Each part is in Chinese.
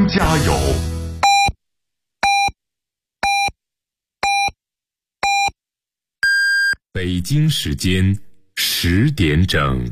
将加油。北京时间10点整。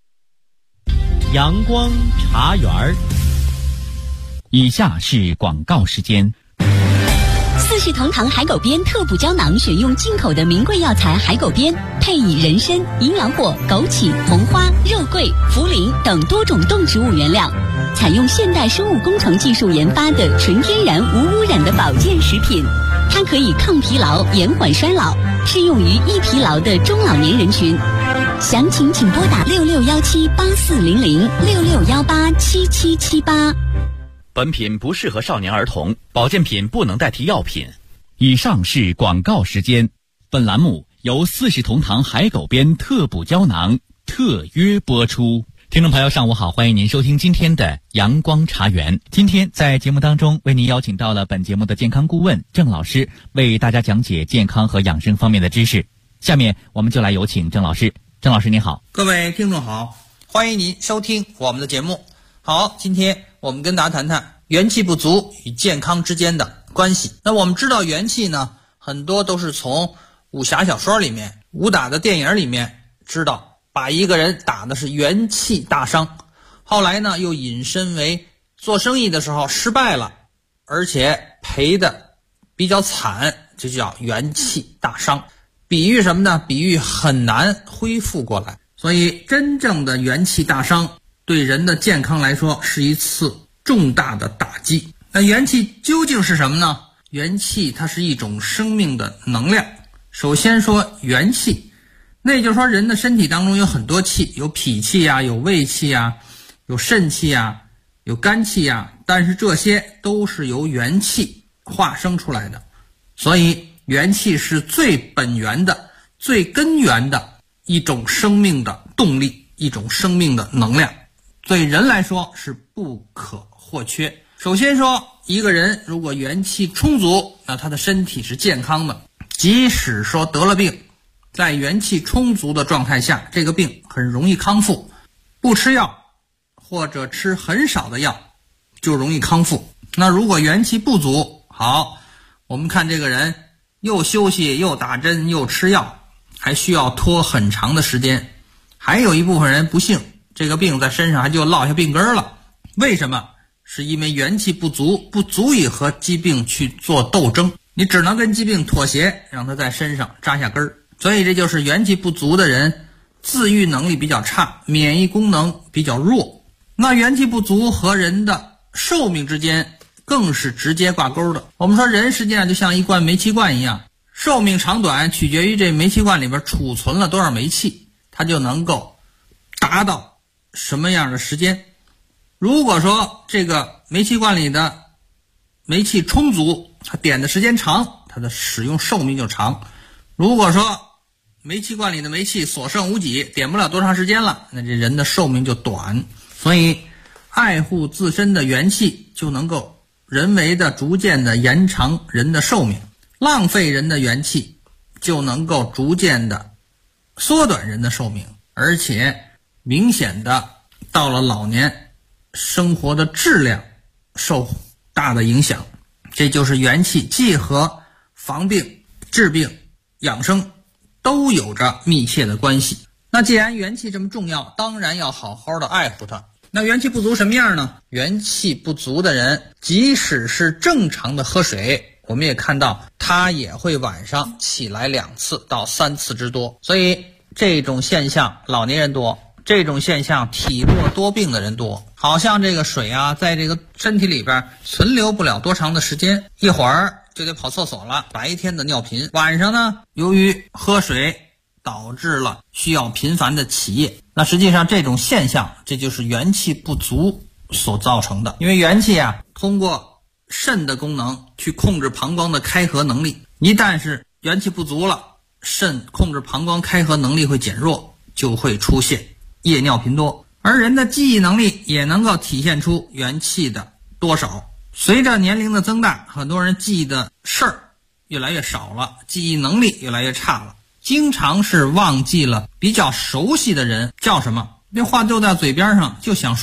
阳光茶园儿。以下是广告时间。 四世同堂海狗鞭特补胶囊选用进口的名贵药材海狗鞭，配以人参、营养果、枸杞、红花、肉桂、茯苓等多种动植物原料，采用现代生物工程技术研发的纯天然无污染的保健食品。它可以抗疲劳、延缓衰老，适用于易疲劳的中老年人群。详情请拨打6617840066187778。 本品不适合少年儿童，保健品不能代替药品。以上是广告时间。本栏目由四世同堂海狗鞭特补胶囊特约播出。听众朋友上午好，欢迎您收听今天的阳光茶园。今天在节目当中为您邀请到了本节目的健康顾问郑老师，为大家讲解健康和养生方面的知识。下面我们就来有请郑老师。郑老师您好。 各位听众好，欢迎您收听我们的节目。好，今天我们跟大家谈谈元气不足与健康之间的关系。那我们知道元气呢，很多都是从武侠小说里面、武打的电影里面知道，把一个人打的是元气大伤。后来呢，又引申为做生意的时候失败了，而且赔的比较惨，就叫元气大伤。比喻什么呢？比喻很难恢复过来。所以真正的元气大伤对人的健康来说是一次重大的打击。那元气究竟是什么呢？元气它是一种生命的能量。首先说元气，那也就是说人的身体当中有很多气，有脾气呀，有胃气呀，有肾气呀，有肝气呀，但是这些都是由元气化生出来的。所以元气是最本源的、最根源的一种生命的动力，一种生命的能量，对人来说是不可或缺。首先说，一个人如果元气充足，那他的身体是健康的。即使说得了病，在元气充足的状态下，这个病很容易康复，不吃药或者吃很少的药就容易康复。那如果元气不足，好，我们看这个人又休息又打针又吃药，还需要拖很长的时间。还有一部分人不幸，这个病在身上还就落下病根了。为什么？是因为元气不足，不足以和疾病去做斗争，你只能跟疾病妥协，让它在身上扎下根儿。所以这就是元气不足的人自愈能力比较差，免疫功能比较弱。那元气不足和人的寿命之间更是直接挂钩的。我们说人实际上就像一罐煤气罐一样，寿命长短取决于这煤气罐里边储存了多少煤气，它就能够达到什么样的时间。如果说这个煤气罐里的煤气充足，它点的时间长，它的使用寿命就长。如果说煤气罐里的煤气所剩无几，点不了多长时间了，那这人的寿命就短。所以爱护自身的元气，就能够人为的逐渐的延长人的寿命。浪费人的元气，就能够逐渐的缩短人的寿命，而且明显的到了老年，生活的质量受大的影响。这就是元气既和防病、治病、养生都有着密切的关系。那既然元气这么重要，当然要好好的爱护它。那元气不足什么样呢？元气不足的人，即使是正常的喝水，我们也看到他也会晚上起来2次到3次之多。所以这种现象老年人多，这种现象体弱多病的人多。好像这个水啊，在这个身体里边存留不了多长的时间，一会儿就得跑厕所了，白天的尿频，晚上呢由于喝水导致了需要频繁的起夜。那实际上这种现象，这就是元气不足所造成的。因为元气啊，通过肾的功能去控制膀胱的开合能力，一旦是元气不足了，肾控制膀胱开合能力会减弱，就会出现夜尿频多。而人的记忆能力也能够体现出元气的多少。随着年龄的增大，很多人记忆的事儿越来越少了，记忆能力越来越差了，经常是忘记了比较熟悉的人叫什么，这话就在嘴边上，就想说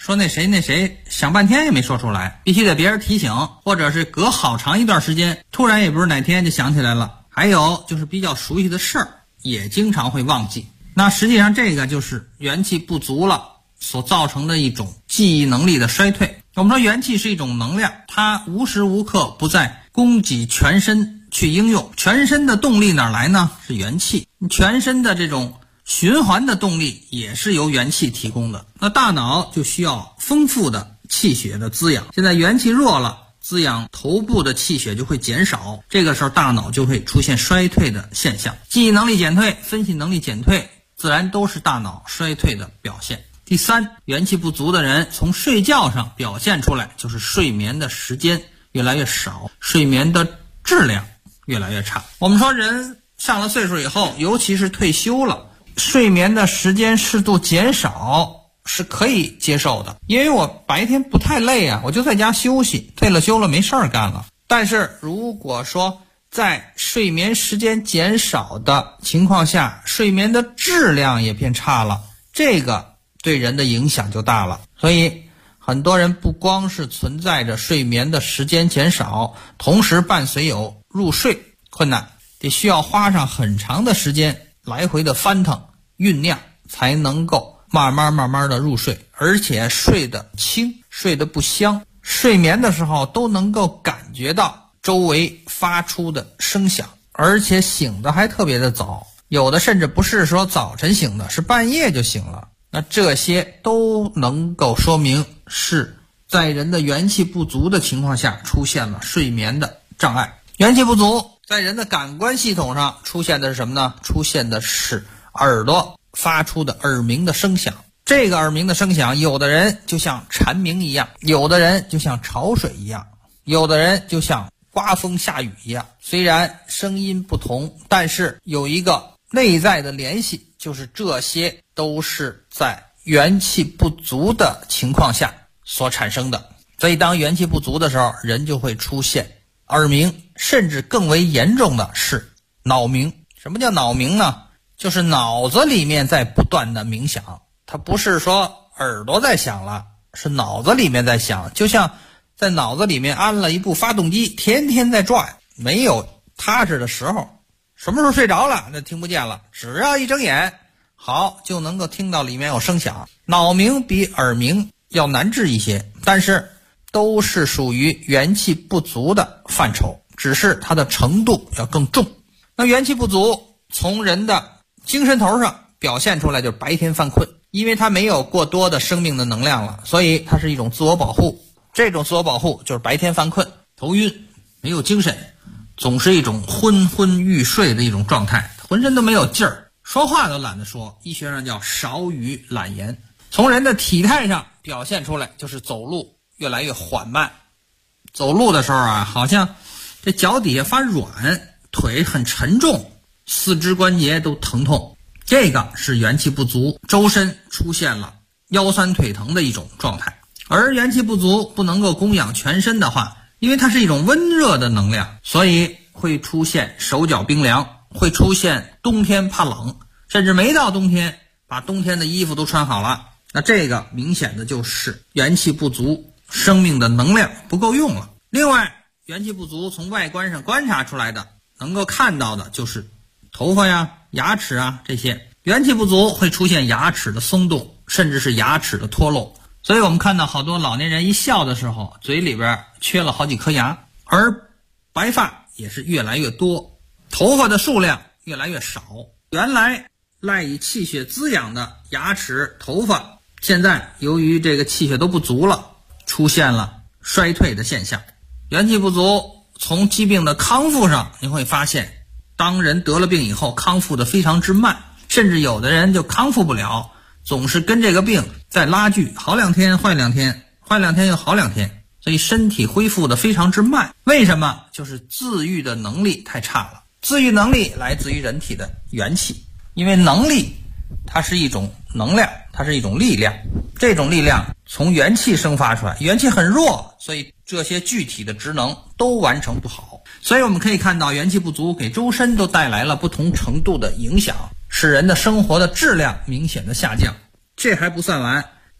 说那谁想半天也没说出来，必须得别人提醒，或者是隔好长一段时间，突然也不是哪天就想起来了。还有就是比较熟悉的事儿也经常会忘记。那实际上这个就是元气不足了所造成的一种记忆能力的衰退。我们说元气是一种能量，它无时无刻不在供给全身去应用。全身的动力哪来呢？是元气。全身的这种循环的动力也是由元气提供的。那大脑就需要丰富的气血的滋养。现在元气弱了，滋养头部的气血就会减少，这个时候大脑就会出现衰退的现象。记忆能力减退，分析能力减退，自然都是大脑衰退的表现。第三，元气不足的人从睡觉上表现出来就是睡眠的时间越来越少，睡眠的质量越来越差。我们说人上了岁数以后，尤其是退休了，睡眠的时间适度减少是可以接受的，因为我白天不太累啊，我就在家休息，退了休了没事儿干了。但是如果说在睡眠时间减少的情况下，睡眠的质量也变差了，这个对人的影响就大了。所以很多人不光是存在着睡眠的时间减少，同时伴随有入睡困难，得需要花上很长的时间来回的翻腾酝酿，才能够慢慢的入睡，而且睡得轻，睡得不香。睡眠的时候都能够感觉到周围发出的声响，而且醒的还特别的早，有的甚至不是说早晨醒的，是半夜就醒了。那这些都能够说明是在人的元气不足的情况下出现了睡眠的障碍。元气不足在人的感官系统上出现的是什么呢？出现的是耳朵发出的耳鸣的声响。这个耳鸣的声响，有的人就像蝉鸣一样，有的人就像潮水一样，有的人就像刮风下雨一样。虽然声音不同，但是有一个内在的联系，就是这些都是在元气不足的情况下所产生的。所以当元气不足的时候，人就会出现耳鸣，甚至更为严重的是脑鸣。什么叫脑鸣呢？就是脑子里面在不断的冥想，它不是说耳朵在响了，是脑子里面在响，就像在脑子里面安了一部发动机，天天在转，没有踏实的时候。什么时候睡着了那听不见了，只要一睁眼好就能够听到里面有声响。脑鸣比耳鸣要难治一些，但是都是属于元气不足的范畴，只是它的程度要更重。那元气不足从人的精神头上表现出来就是白天犯困，因为它没有过多的生命的能量了，所以它是一种自我保护。这种自我保护就是白天犯困，头晕，没有精神，总是一种昏昏欲睡的一种状态，浑身都没有劲儿，说话都懒得说，医学上叫少语懒言。从人的体态上表现出来就是走路越来越缓慢，走路的时候啊，好像这脚底下发软，腿很沉重，四肢关节都疼痛，这个是元气不足，周身出现了腰酸腿疼的一种状态。而元气不足不能够供养全身的话，因为它是一种温热的能量，所以会出现手脚冰凉，会出现冬天怕冷，甚至没到冬天把冬天的衣服都穿好了。那这个明显的就是元气不足，生命的能量不够用了。另外，元气不足从外观上观察出来的，能够看到的就是头发呀、牙齿啊这些。元气不足会出现牙齿的松动，甚至是牙齿的脱落。所以我们看到好多老年人一笑的时候，嘴里边缺了好几颗牙，而白发也是越来越多，头发的数量越来越少。原来赖以气血滋养的牙齿、头发，现在由于这个气血都不足了，出现了衰退的现象。元气不足从疾病的康复上，你会发现当人得了病以后，康复的非常之慢，甚至有的人就康复不了，总是跟这个病在拉锯，好2天坏2天，坏2天又好2天，所以身体恢复的非常之慢。为什么？就是自愈的能力太差了。自愈能力来自于人体的元气，因为能力它是一种能量，它是一种力量，这种力量从元气生发出来，元气很弱，所以这些具体的职能都完成不好。所以我们可以看到，元气不足给周身都带来了不同程度的影响，使人的生活的质量明显的下降。这还不算完，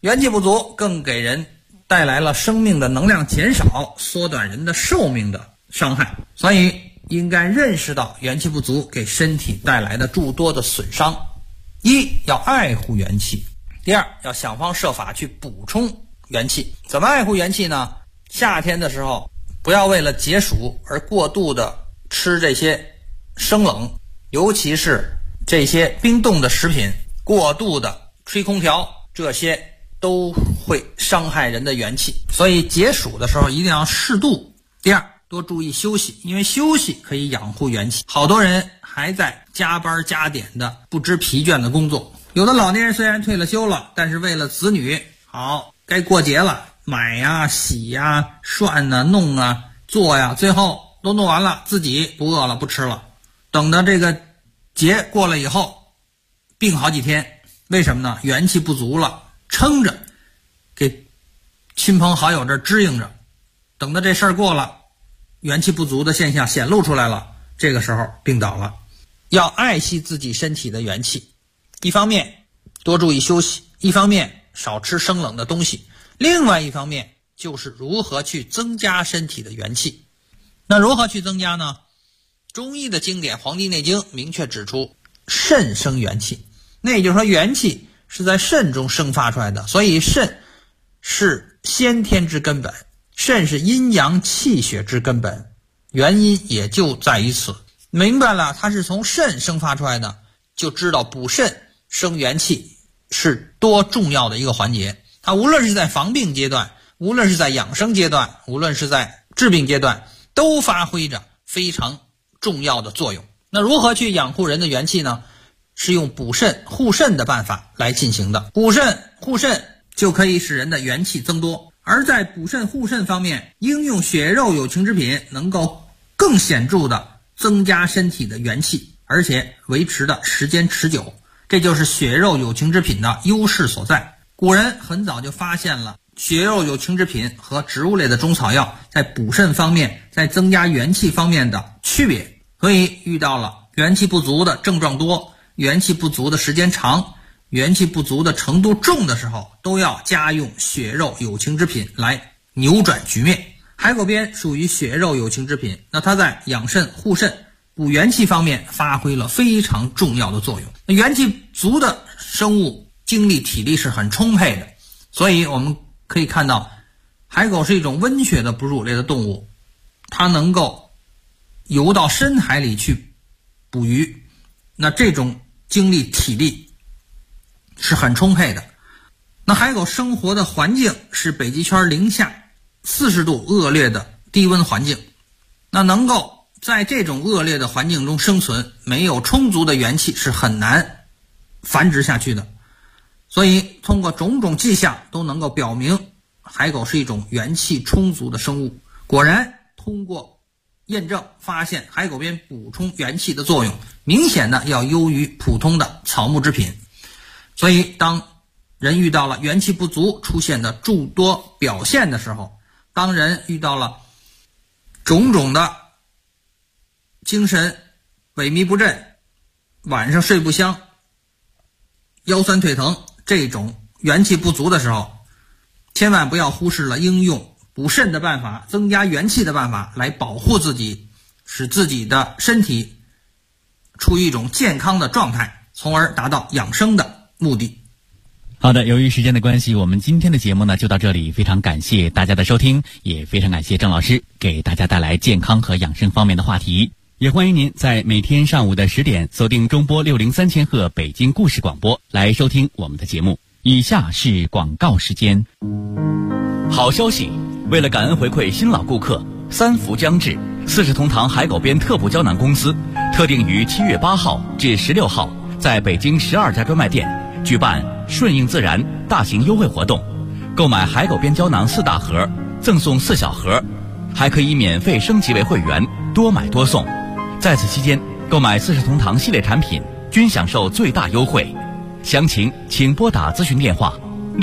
元气不足更给人带来了生命的能量减少，缩短人的寿命的伤害。所以应该认识到元气不足给身体带来的诸多的损伤。一，要爱护元气；第二，要想方设法去补充元气。怎么爱护元气呢？夏天的时候不要为了解暑而过度的吃这些生冷，尤其是这些冰冻的食品，过度的吹空调，这些都会伤害人的元气。所以解暑的时候一定要适度。第二，多注意休息，因为休息可以养护元气。好多人还在加班加点的不知疲倦的工作，有的老年人虽然退了休了，但是为了子女，好，该过节了，买呀、洗呀、涮呐、弄啊、做呀，最后都弄完了，自己不饿了，不吃了，等到这个节过了以后病好几天。为什么呢？元气不足了，撑着给亲朋好友这支应着，等到这事儿过了，元气不足的现象显露出来了，这个时候病倒了。要爱惜自己身体的元气，一方面多注意休息，一方面少吃生冷的东西，另外一方面就是如何去增加身体的元气。那如何去增加呢？中医的经典《黄帝内经》明确指出，肾生元气，那也就是说元气是在肾中生发出来的，所以肾是先天之根本，肾是阴阳气血之根本，原因也就在于此。明白了它是从肾生发出来的，就知道补肾生元气是多重要的一个环节。它无论是在防病阶段，无论是在养生阶段，无论是在治病阶段，都发挥着非常重要的作用。那如何去养护人的元气呢？是用补肾护肾的办法来进行的。补肾护肾就可以使人的元气增多，而在补肾护肾方面，应用血肉有情之品能够更显著的增加身体的元气，而且维持的时间持久，这就是血肉有情之品的优势所在。古人很早就发现了血肉有情之品和植物类的中草药在补肾方面，在增加元气方面的区别，所以遇到了元气不足的症状多，元气不足的时间长，元气不足的程度重的时候，都要加用血肉有情之品来扭转局面。海狗鞭属于血肉有情之品，那它在养肾护肾补元气方面发挥了非常重要的作用。那元气足的生物精力体力是很充沛的，所以我们可以看到海狗是一种温血的哺乳类的动物，它能够游到深海里去捕鱼，那这种精力体力是很充沛的。那海狗生活的环境是北极圈零下40度恶劣的低温环境，那能够在这种恶劣的环境中生存，没有充足的元气是很难繁殖下去的。所以通过种种迹象都能够表明海狗是一种元气充足的生物。果然通过验证发现，海狗鞭补充元气的作用明显的要优于普通的草木制品。所以当人遇到了元气不足出现的诸多表现的时候，当人遇到了种种的精神萎靡不振，晚上睡不香，腰酸腿疼，这种元气不足的时候，千万不要忽视了应用补肾的办法，增加元气的办法来保护自己，使自己的身体处于一种健康的状态，从而达到养生的目的。 好的，由于时间的关系，我们今天的节目呢就到这里，非常感谢大家的收听，也非常感谢郑老师给大家带来健康和养生方面的话题。也欢迎您在每天上午的10点锁定中波603千赫北京故事广播来收听我们的节目。以下是广告时间。好消息，为了感恩回馈新老顾客，3伏将至，四世同堂海狗鞭特补胶囊公司特定于7月8号至16号在北京12家专卖店举办顺应自然大型优惠活动，购买海狗鞭胶囊4大盒赠送4小盒，还可以免费升级为会员，多买多送。在此期间购买四世同堂系列产品均享受最大优惠，详情请拨打咨询电话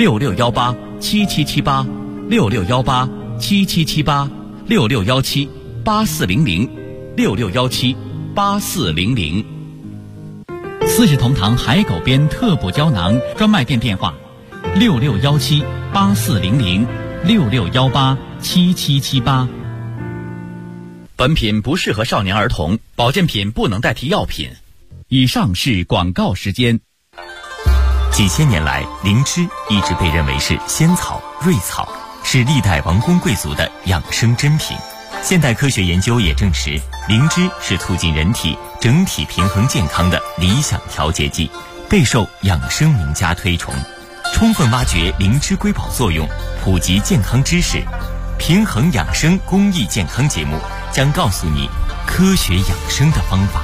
66187778 66187778 66178400 66178400。四世同堂海狗鞭特补胶囊专卖店电话 66178400，66187778。本品不适合少年儿童，保健品不能代替药品。以上是广告时间。 几千年来，灵芝一直被认为是仙草、瑞草，是历代王公贵族的养生珍品。现代科学研究也证实，灵芝是促进人体整体平衡健康的理想调节剂，备受养生名家推崇。充分挖掘灵芝瑰宝作用，普及健康知识，平衡养生公益健康节目将告诉你科学养生的方法。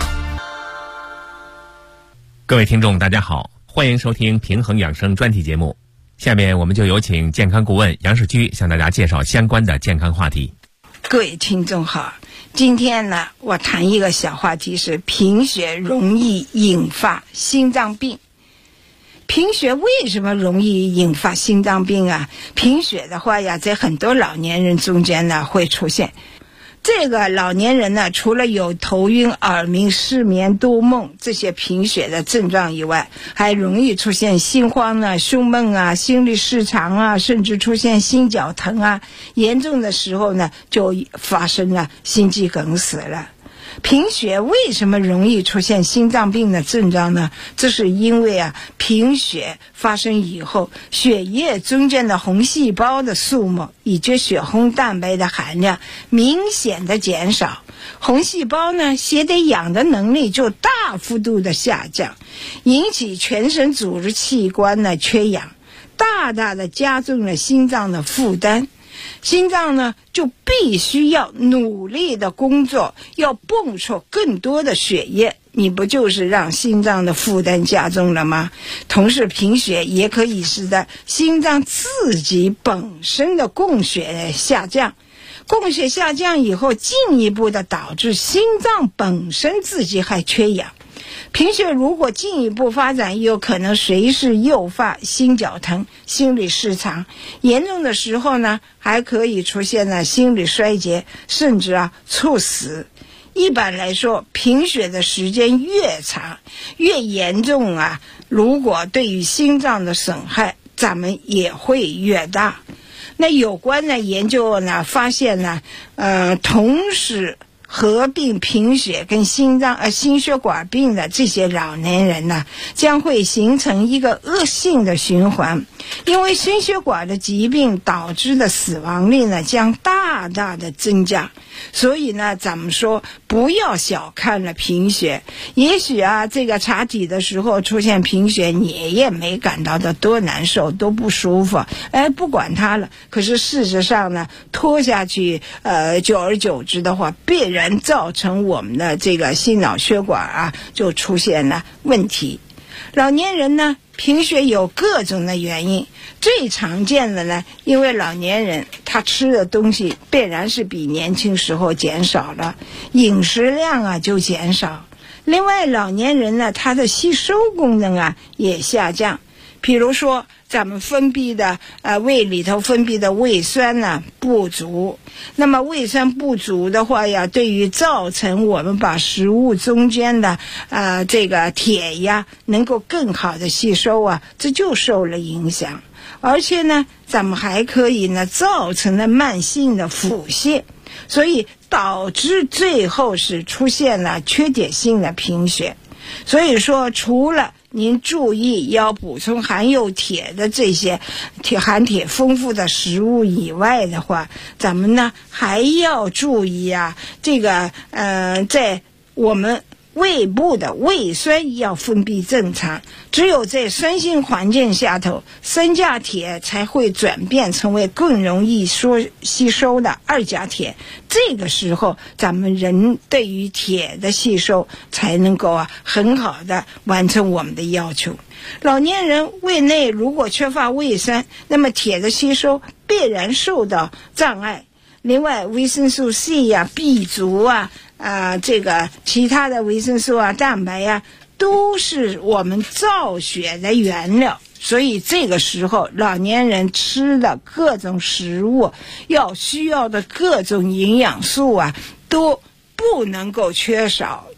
各位听众大家好，欢迎收听平衡养生专题节目。下面我们就有请健康顾问杨世居向大家介绍相关的健康话题。 各位听众好，今天呢，我谈一个小话题，是贫血容易引发心脏病。贫血为什么容易引发心脏病啊？贫血的话呀，在很多老年人中间呢会出现。这个老年人呢，除了有头晕、耳鸣、失眠、多梦这些贫血的症状以外，还容易出现心慌啊、胸闷啊、心律失常啊，甚至出现心绞疼啊。严重的时候呢，就发生了心肌梗死了。贫血为什么容易出现心脏病的症状呢？这是因为贫血发生以后，血液中间的红细胞的数目以及血红蛋白的含量明显的减少，红细胞呢携带氧的能力就大幅度的下降，引起全身组织器官呢缺氧，大大的加重了心脏的负担。心脏呢就必须要努力的工作，要泵出更多的血液，你不就是让心脏的负担加重了吗？同时贫血也可以使得心脏自己本身的供血下降，供血下降以后，进一步的导致心脏本身自己还缺氧。贫血如果进一步发展，有可能随时诱发心绞疼、心律失常，严重的时候呢，还可以出现心律衰竭，甚至猝死。一般来说，贫血的时间越长越严重如果对于心脏的损害，咱们也会越大。那有关的研究呢发现呢，同时合并贫血跟心血管病的这些老年人呢，将会形成一个恶性的循环，因为心血管的疾病导致的死亡率呢将大大的增加。所以呢，咱们说不要小看了贫血。也许这个查体的时候出现贫血，你也没感到的多难受，都不舒服，不管它了。可是事实上呢，拖下去久而久之的话，必然造成我们的这个心脑血管就出现了问题。老年人呢，贫血有各种的原因，最常见的呢，因为老年人他吃的东西必然是比年轻时候减少了，饮食量就减少。另外，老年人呢，他的吸收功能也下降。比如说咱们分泌的胃里头分泌的胃酸呢不足，那么胃酸不足的话呀，对于造成我们把食物中间的这个铁呀能够更好的吸收这就受了影响。而且呢，咱们还可以呢造成了慢性的腹泻，所以导致最后是出现了缺铁性的贫血。所以说，除了您注意要补充含有铁的这些含铁丰富的食物以外的话，咱们呢还要注意这个在我们胃部的胃酸要分泌正常，只有在酸性环境下头，三价铁才会转变成为更容易吸收的二价铁。这个时候，咱们人对于铁的吸收才能够很好的完成我们的要求。老年人胃内如果缺乏胃酸，那么铁的吸收必然受到障碍。另外，维生素 C B 族这个其他的维生素蛋白都是我们造血的原料。所以这个时候，老年人吃的各种食物需要的各种营养素都不能够缺少，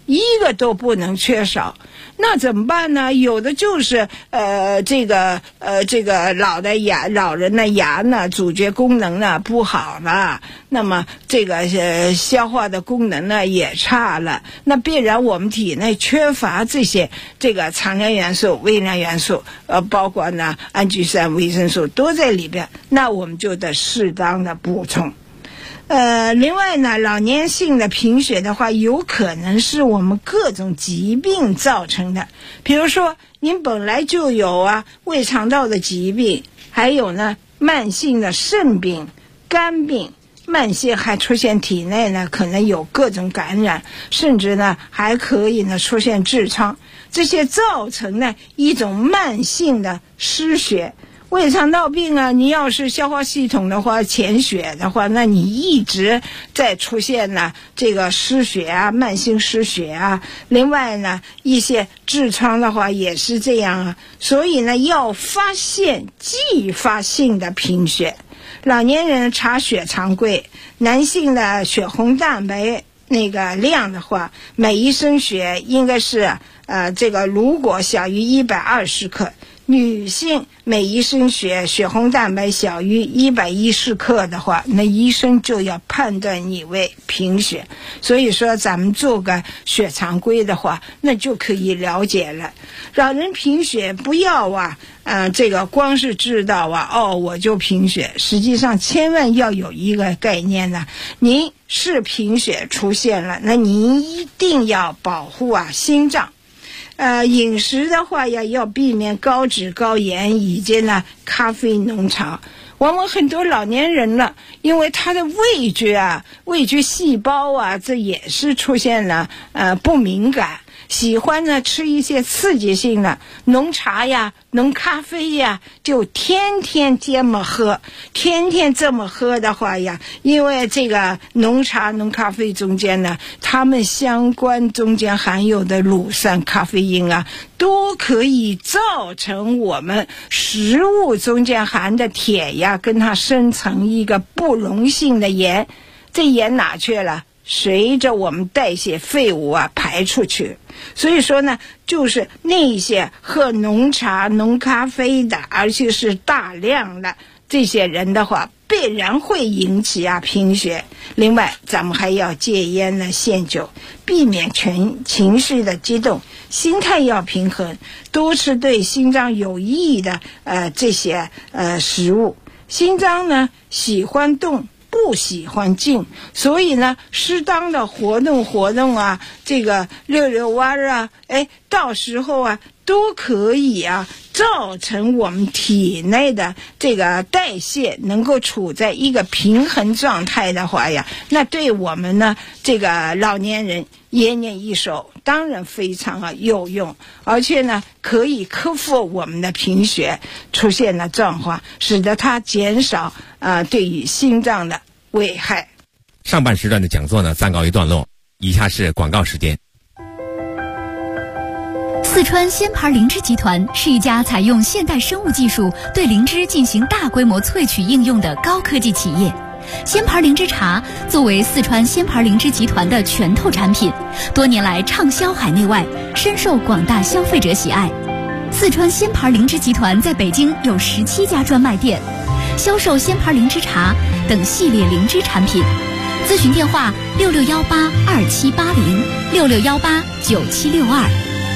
一个都不能缺少。那怎么办呢？有的就是这个老人的牙呢，咀嚼功能呢不好了，那么这个消化的功能呢也差了，那必然我们体内缺乏这些这个常量元素、微量元素，包括呢氨基酸、维生素都在里边，那我们就得适当的补充。另外呢，老年性的贫血的话，有可能是我们各种疾病造成的。比如说，您本来就有胃肠道的疾病，还有呢慢性的肾病、肝病，慢性还出现体内呢可能有各种感染，甚至呢还可以呢出现痔疮，这些造成呢一种慢性的失血。胃肠道病你要是消化系统的话潜血的话，那你一直在出现呢这个失血慢性失血另外呢一些痔疮的话也是这样所以呢要发现继发性的贫血。老年人查血常规，男性的血红蛋白那个量的话，每一升血应该是这个如果小于120克，女性每一升血红蛋白小于110克的话，那医生就要判断你为贫血。所以说咱们做个血常规的话，那就可以了解了。老人贫血不要这个光是知道我就贫血，实际上千万要有一个概念呢，您是贫血出现了，那您一定要保护心脏。饮食的话要避免高脂高盐以及呢咖啡浓茶。往往很多老年人了，因为他的味觉细胞这也是出现了不敏感，喜欢呢吃一些刺激性的浓茶浓咖啡就天天这么喝。天天这么喝的话因为这个浓茶浓咖啡中间呢，它们相关中间含有的乳酸咖啡因都可以造成我们食物中间含的铁跟它生成一个不溶性的盐，这盐哪去了？随着我们代谢废物排出去。所以说呢，就是那些喝浓茶浓咖啡的，而且是大量的这些人的话，必然会引起贫血。另外咱们还要戒烟呢限酒，避免情绪的激动，心态要平衡，多吃对心脏有益的这些食物。心脏呢喜欢动不喜欢静，所以呢适当的活动这个遛弯到时候都可以造成我们体内的这个代谢能够处在一个平衡状态的话那对我们呢这个老年人延年益寿当然非常有用，而且呢可以克服我们的贫血出现的状况，使得它减少对于心脏的危害。 上半时段的讲座呢暂告一段落，以下是广告时间。 四川鲜牌灵芝集团是一家采用现代生物技术对灵芝进行大规模萃取应用的高科技企业。鲜牌灵芝茶作为四川鲜牌灵芝集团的拳头产品，多年来畅销海内外，深受广大消费者喜爱。四川鲜牌灵芝集团在北京有17家专卖店，销售鲜牌灵芝茶等系列灵芝产品。咨询电话66182780，66189762。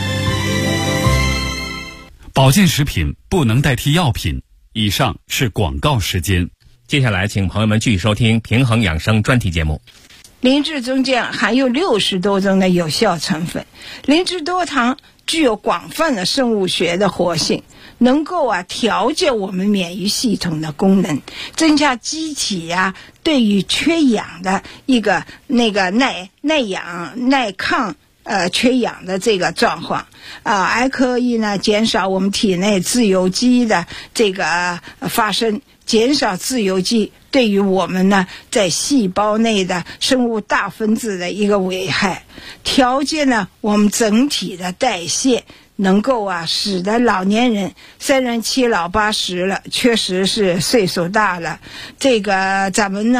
保健食品不能代替药品。以上是广告时间。 接下来请朋友们继续收听平衡养生专题节目。 灵芝中间含有60多种的有效成分，灵芝多糖具有广泛的生物学的活性，能够调节我们免疫系统的功能，增加机体对于缺氧的一个耐氧耐抗缺氧的这个状况还可以呢减少我们体内自由基的这个发生，减少自由基对于我们呢在细胞内的生物大分子的一个危害，调节呢我们整体的代谢，能够使得老年人虽然7老80了，确实是岁数大了，这个咱们呢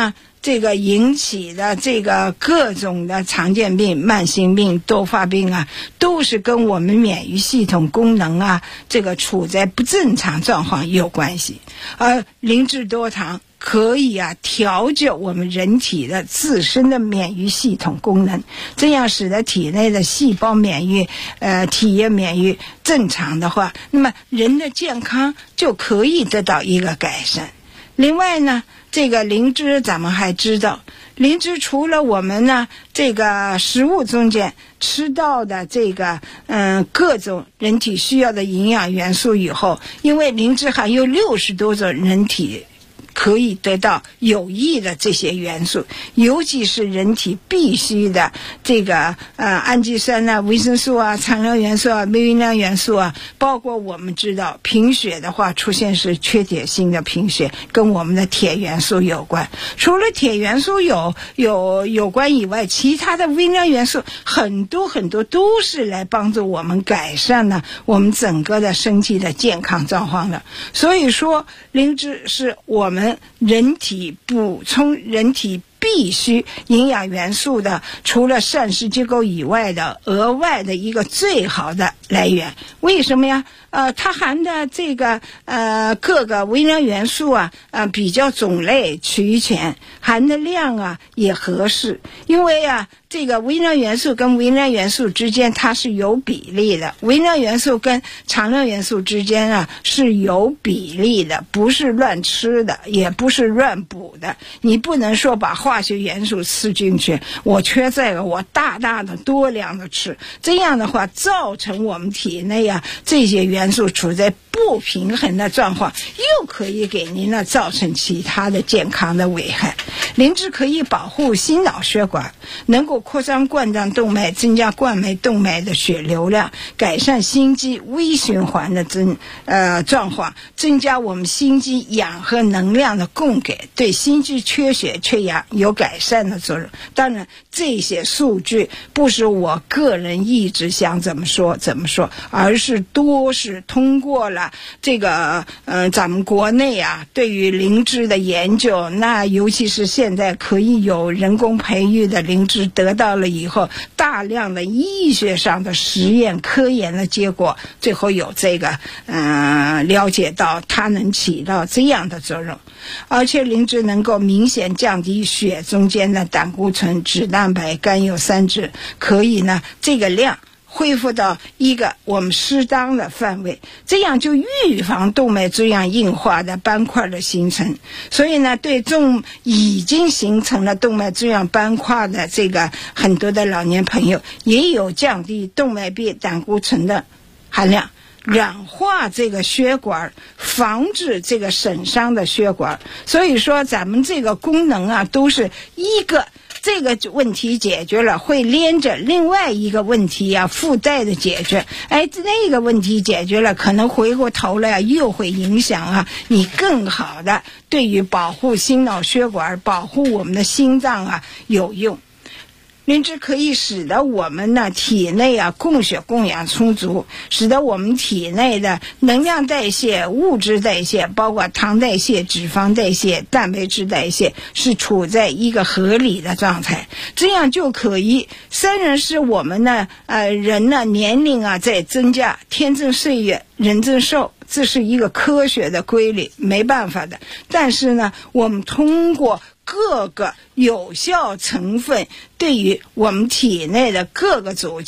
这个引起的这个各种的常见病、慢性病、多发病啊，都是跟我们免疫系统功能啊这个处在不正常状况有关系。而灵芝多糖可以调节我们人体的自身的免疫系统功能，这样使得体内的细胞免疫体液免疫正常的话，那么人的健康就可以得到一个改善。另外呢，这个灵芝咱们还知道，灵芝除了我们呢这个食物中间吃到的这个各种人体需要的营养元素以后，因为灵芝含有60多种人体可以得到有益的这些元素，尤其是人体必须的这个氨基酸啊、维生素啊、常量元素啊、微量元素啊，包括我们知道贫血的话出现是缺铁性的贫血，跟我们的铁元素有关。除了铁元素有关以外，其他的微量元素很多都是来帮助我们改善呢我们整个的身体的健康状况的。所以说灵芝是我们人体补充人体必须营养元素的除了膳食结构以外的额外的一个最好的来源。为什么呀？它含的这个各个微量元素比较种类齐全，含的量也合适。因为这个微量元素跟微量元素之间它是有比例的，微量元素跟常量元素之间是有比例的，不是乱吃的，也不是乱补的。你不能说把化学元素吃进去，我缺这个我大的多量的吃，这样的话造成我们体内这些元素处在不平衡的状况，又可以给您造成其他的健康的危害。灵芝可以保护心脑血管，能够扩张冠状动脉，增加冠脉动脉的血流量，改善心肌微循环的状况，增加我们心肌氧和能量的供给，对心肌缺血缺氧有改善的作用。当然这些数据不是我个人意志想怎么说，而是多是通过了这个咱们国内对于灵芝的研究，那尤其是现在可以有人工培育的灵芝得到了以后，大量的医学上的实验科研的结果，最后有这个了解到它能起到这样的作用。而且灵芝能够明显降低血中间的胆固醇、脂蛋白、甘油三酯，可以呢这个量恢复到一个我们适当的范围，这样就预防动脉粥样硬化的斑块的形成。所以呢，对已经形成了动脉粥样斑块的这个很多的老年朋友，也有降低动脉壁胆固醇的含量，软化这个血管，防止这个损伤的血管。所以说咱们这个功能都是一个这个问题解决了，会连着另外一个问题附带的解决。那个问题解决了，可能回过头来又会影响你更好的对于保护心脑血管、保护我们的心脏有用。灵芝可以使得我们体内供血供氧充足，使得我们体内的能量代谢、物质代谢，包括糖代谢、脂肪代谢、蛋白质代谢，是处在一个合理的状态，这样就可以。虽然是我们人年龄在增加，天增岁月人增寿，这是一个科学的规律，没办法的。但是呢，我们通过各个有效成分对于我们体内的各个组